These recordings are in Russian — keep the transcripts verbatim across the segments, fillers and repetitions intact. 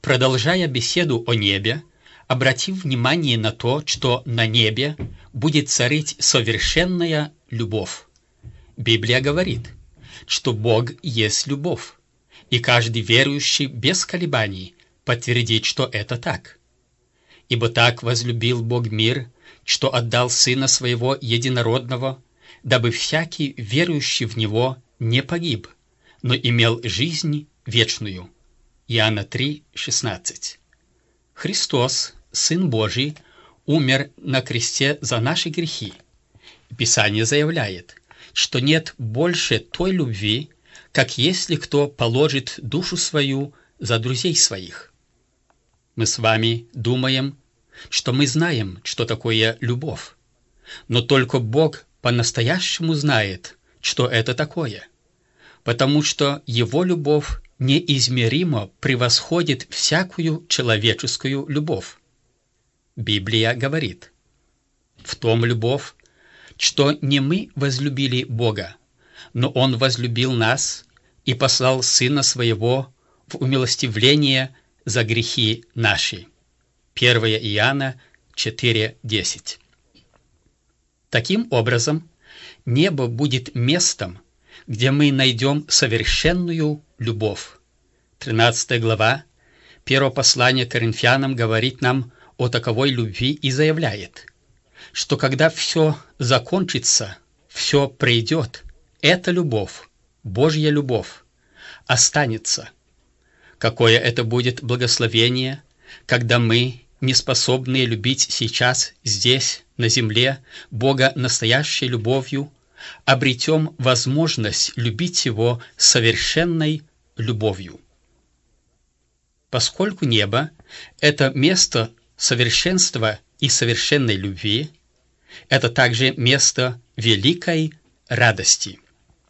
Продолжая беседу о небе, обратим внимание на то, что на небе будет царить совершенная любовь. Библия говорит, что Бог есть любовь, и каждый верующий без колебаний подтвердит, что это так. Ибо так возлюбил Бог мир, что отдал Сына Своего Единородного, дабы всякий верующий в Него не погиб, но имел жизнь вечную. Иоанна три, шестнадцать. Христос, Сын Божий, умер на кресте за наши грехи. Писание заявляет, что нет больше той любви, как если кто положит душу свою за друзей своих. Мы с вами думаем, что мы знаем, что такое любовь, но только Бог по-настоящему знает, что это такое, потому что Его любовь неизмеримо превосходит всякую человеческую любовь. Библия говорит: «В том любовь, что не мы возлюбили Бога, но Он возлюбил нас и послал Сына Своего в умилостивление за грехи наши». первое Иоанна четыре, десять. Таким образом, небо будет местом, где мы найдем совершенную любовь. тринадцатая глава первого послания к Коринфянам говорит нам о таковой любви и заявляет, что когда все закончится, все пройдет, эта любовь, Божья любовь, останется. Какое это будет благословение, когда мы, неспособные любить сейчас, здесь, на земле, Бога настоящей любовью, обретем возможность любить Его совершенной любовью. Поскольку небо – это место совершенства и совершенной любви, это также место великой радости.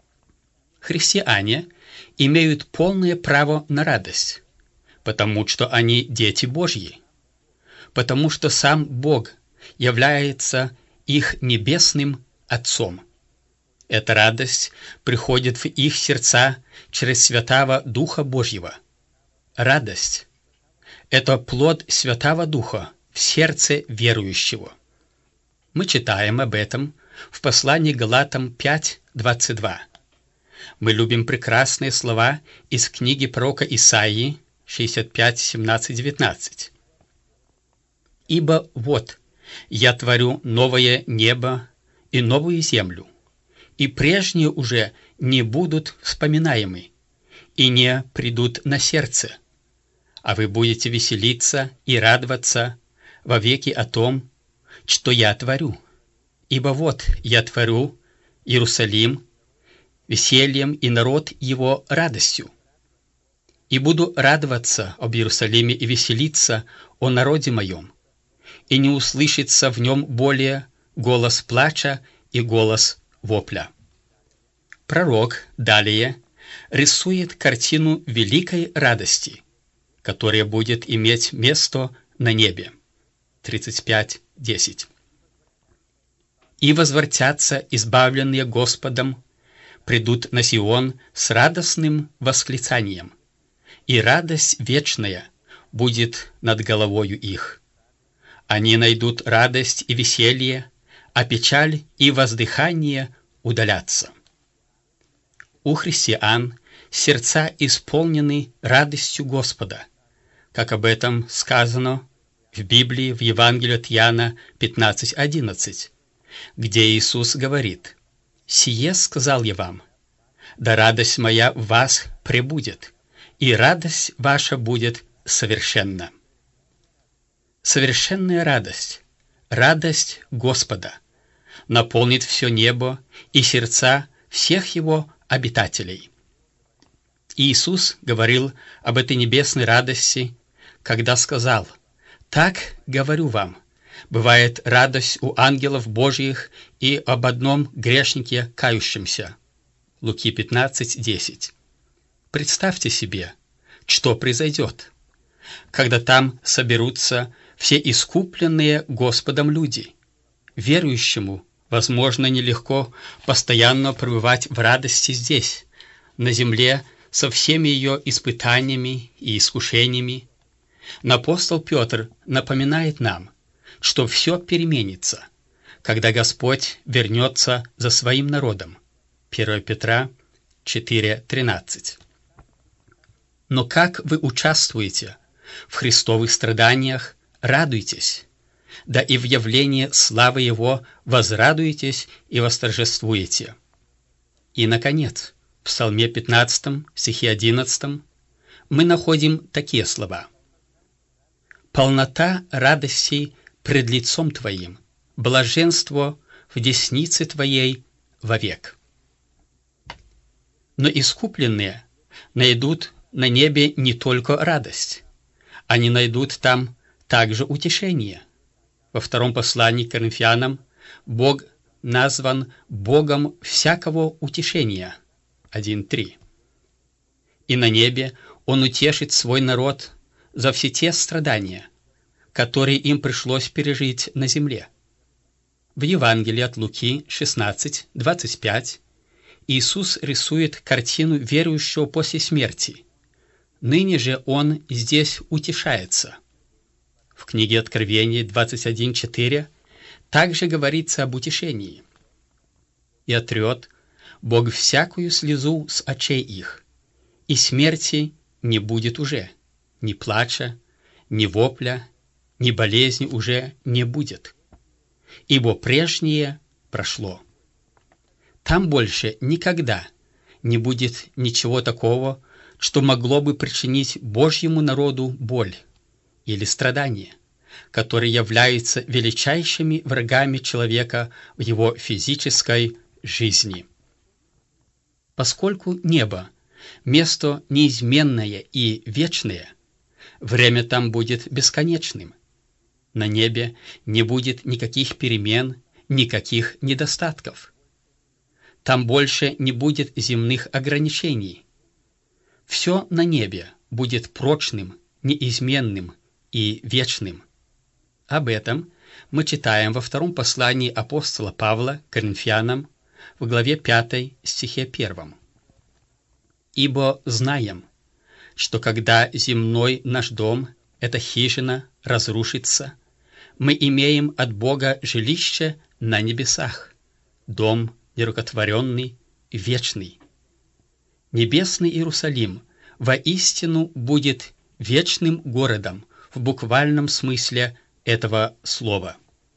Христиане имеют полное право на радость, потому что они дети Божьи, потому что сам Бог является их небесным Отцом. Эта радость приходит в их сердца через Святаго Духа Божьего. Радость – это плод Святаго Духа в сердце верующего. Мы читаем об этом в послании Галатам пять, двадцать два. Мы любим прекрасные слова из книги пророка Исаии шестьдесят пять, семнадцать, девятнадцать. «Ибо вот, я творю новое небо и новую землю, и прежние уже не будут вспоминаемы, и не придут на сердце, а вы будете веселиться и радоваться вовеки о том, что я творю. Ибо вот я творю Иерусалим весельем и народ его радостью. И буду радоваться об Иерусалиме и веселиться о народе моем, и не услышится в нем более голос плача и голос вопля». Пророк далее рисует картину великой радости, которая будет иметь место на небе. тридцать пять, десять. «И возвратятся избавленные Господом, придут на Сион с радостным восклицанием, и радость вечная будет над головою их. Они найдут радость и веселье, а печаль и воздыхание удалятся». У христиан сердца исполнены радостью Господа, как об этом сказано в Библии в Евангелии от Иоанна пятнадцать, одиннадцать, где Иисус говорит: «Сие сказал я вам, да радость моя в вас пребудет, и радость ваша будет совершенна». Совершенная радость, радость Господа, наполнит все небо и сердца всех Его обитателей. Иисус говорил об этой небесной радости, когда сказал: «Так говорю вам, бывает радость у ангелов Божьих и об одном грешнике кающемся». Луки пятнадцать, десять. Представьте себе, что произойдет, когда там соберутся все искупленные Господом люди. Верующему, возможно, нелегко постоянно пребывать в радости здесь, на земле, со всеми ее испытаниями и искушениями. Но апостол Петр напоминает нам, что все переменится, когда Господь вернется за своим народом. первое Петра четыре тринадцать. Но как вы участвуете в Христовых страданиях, радуйтесь, да и в явлении славы Его возрадуетесь и восторжествуете. И, наконец, в Псалме пятнадцатом, стихе одиннадцатом, мы находим такие слова: «Полнота радостей пред лицом Твоим, блаженство в деснице Твоей вовек». Но искупленные найдут на небе не только радость, они найдут там также утешение. Во втором послании к Коринфянам Бог назван Богом всякого утешения. один три. И на небе Он утешит свой народ за все те страдания, которые им пришлось пережить на земле. В Евангелии от Луки шестнадцать двадцать пять Иисус рисует картину верующего после смерти. Ныне же Он здесь утешается. В книге Откровения двадцать один четыре также говорится об утешении. «И отрет Бог всякую слезу с очей их, и смерти не будет уже, ни плача, ни вопля, ни болезни уже не будет, ибо прежнее прошло». Там больше никогда не будет ничего такого, что могло бы причинить Божьему народу боль или страдания, которые являются величайшими врагами человека в его физической жизни. Поскольку небо – место неизменное и вечное, время там будет бесконечным. На небе не будет никаких перемен, никаких недостатков. Там больше не будет земных ограничений. Все на небе будет прочным, неизменным и вечным. Об этом мы читаем во втором послании апостола Павла к Коринфянам в главе пятой, стихе первом. «Ибо знаем, что когда земной наш дом, эта хижина, разрушится, мы имеем от Бога жилище на небесах, дом нерукотворенный, вечный. Небесный Иерусалим воистину будет вечным городом в буквальном смысле этого слова».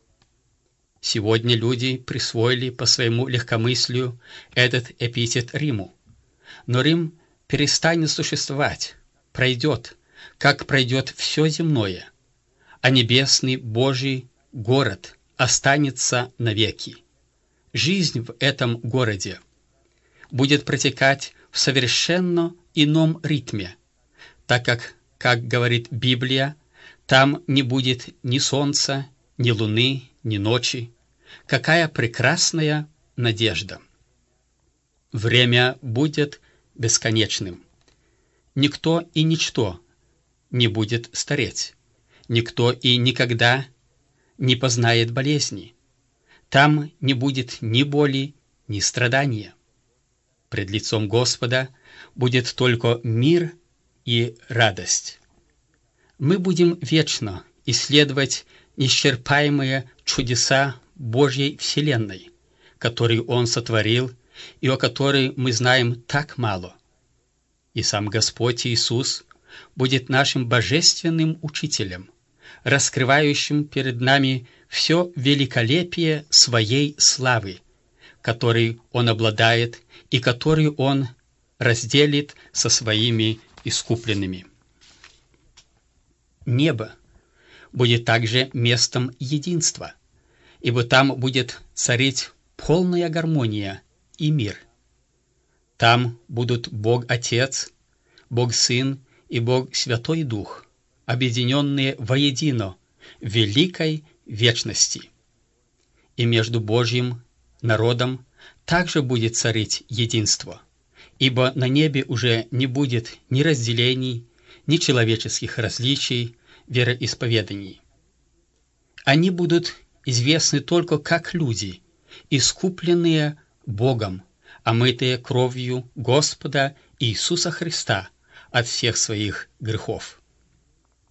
Сегодня люди присвоили по своему легкомыслию этот эпитет Риму. Но Рим перестанет существовать, пройдет, как пройдет все земное, а небесный Божий город останется навеки. Жизнь в этом городе будет протекать в совершенно ином ритме, так как, как говорит Библия, там не будет ни солнца, ни луны, ни ночи. Какая прекрасная надежда! Время будет бесконечным. Никто и ничто не будет стареть. Никто и никогда не познает болезни. Там не будет ни боли, ни страдания. Пред лицом Господа будет только мир и радость. Мы будем вечно исследовать неисчерпаемые чудеса Божьей Вселенной, которую Он сотворил и о которой мы знаем так мало. И сам Господь Иисус будет нашим божественным учителем, раскрывающим перед нами все великолепие Своей славы, которой Он обладает и которую Он разделит со Своими искупленными. Небо будет также местом единства, ибо там будет царить полная гармония и мир. Там будут Бог Отец, Бог Сын и Бог Святой Дух, объединенные воедино в великой вечности. И между Божьим народом также будет царить единство, ибо на небе уже не будет ни разделений, ни человеческих различий, вероисповеданий. Они будут известны только как люди, искупленные Богом, омытые кровью Господа Иисуса Христа от всех своих грехов.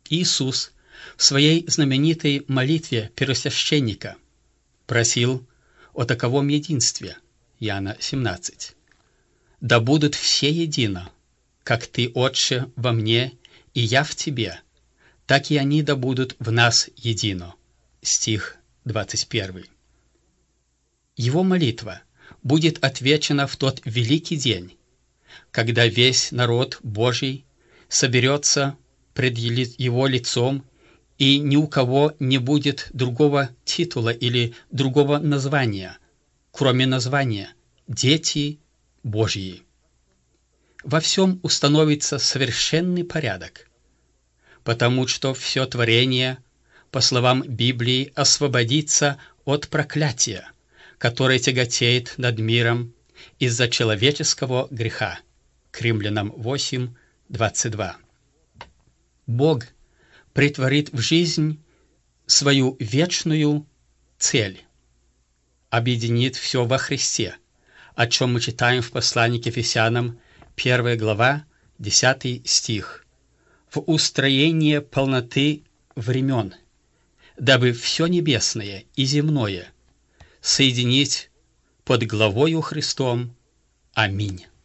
Иисус в своей знаменитой молитве первосвященника просил о таковом единстве, Иоанна семнадцать. «Да будут все едино, как Ты, Отче, во мне, и я в Тебе, так и они да будут в нас едино». Стих двадцать первый. Его молитва будет отвечена в тот великий день, когда весь народ Божий соберется пред Его лицом, и ни у кого не будет другого титула или другого названия, кроме названия «Дети Божьи». Во всем установится совершенный порядок, потому что все творение, по словам Библии, освободится от проклятия, которое тяготеет над миром из-за человеческого греха. К Римлянам восемь, двадцать два. Бог претворит в жизнь свою вечную цель, объединит все во Христе, о чем мы читаем в послании к Ефесянам, первая глава, десятый стих, в устроение полноты времен, дабы все небесное и земное соединить под главою Христом. Аминь.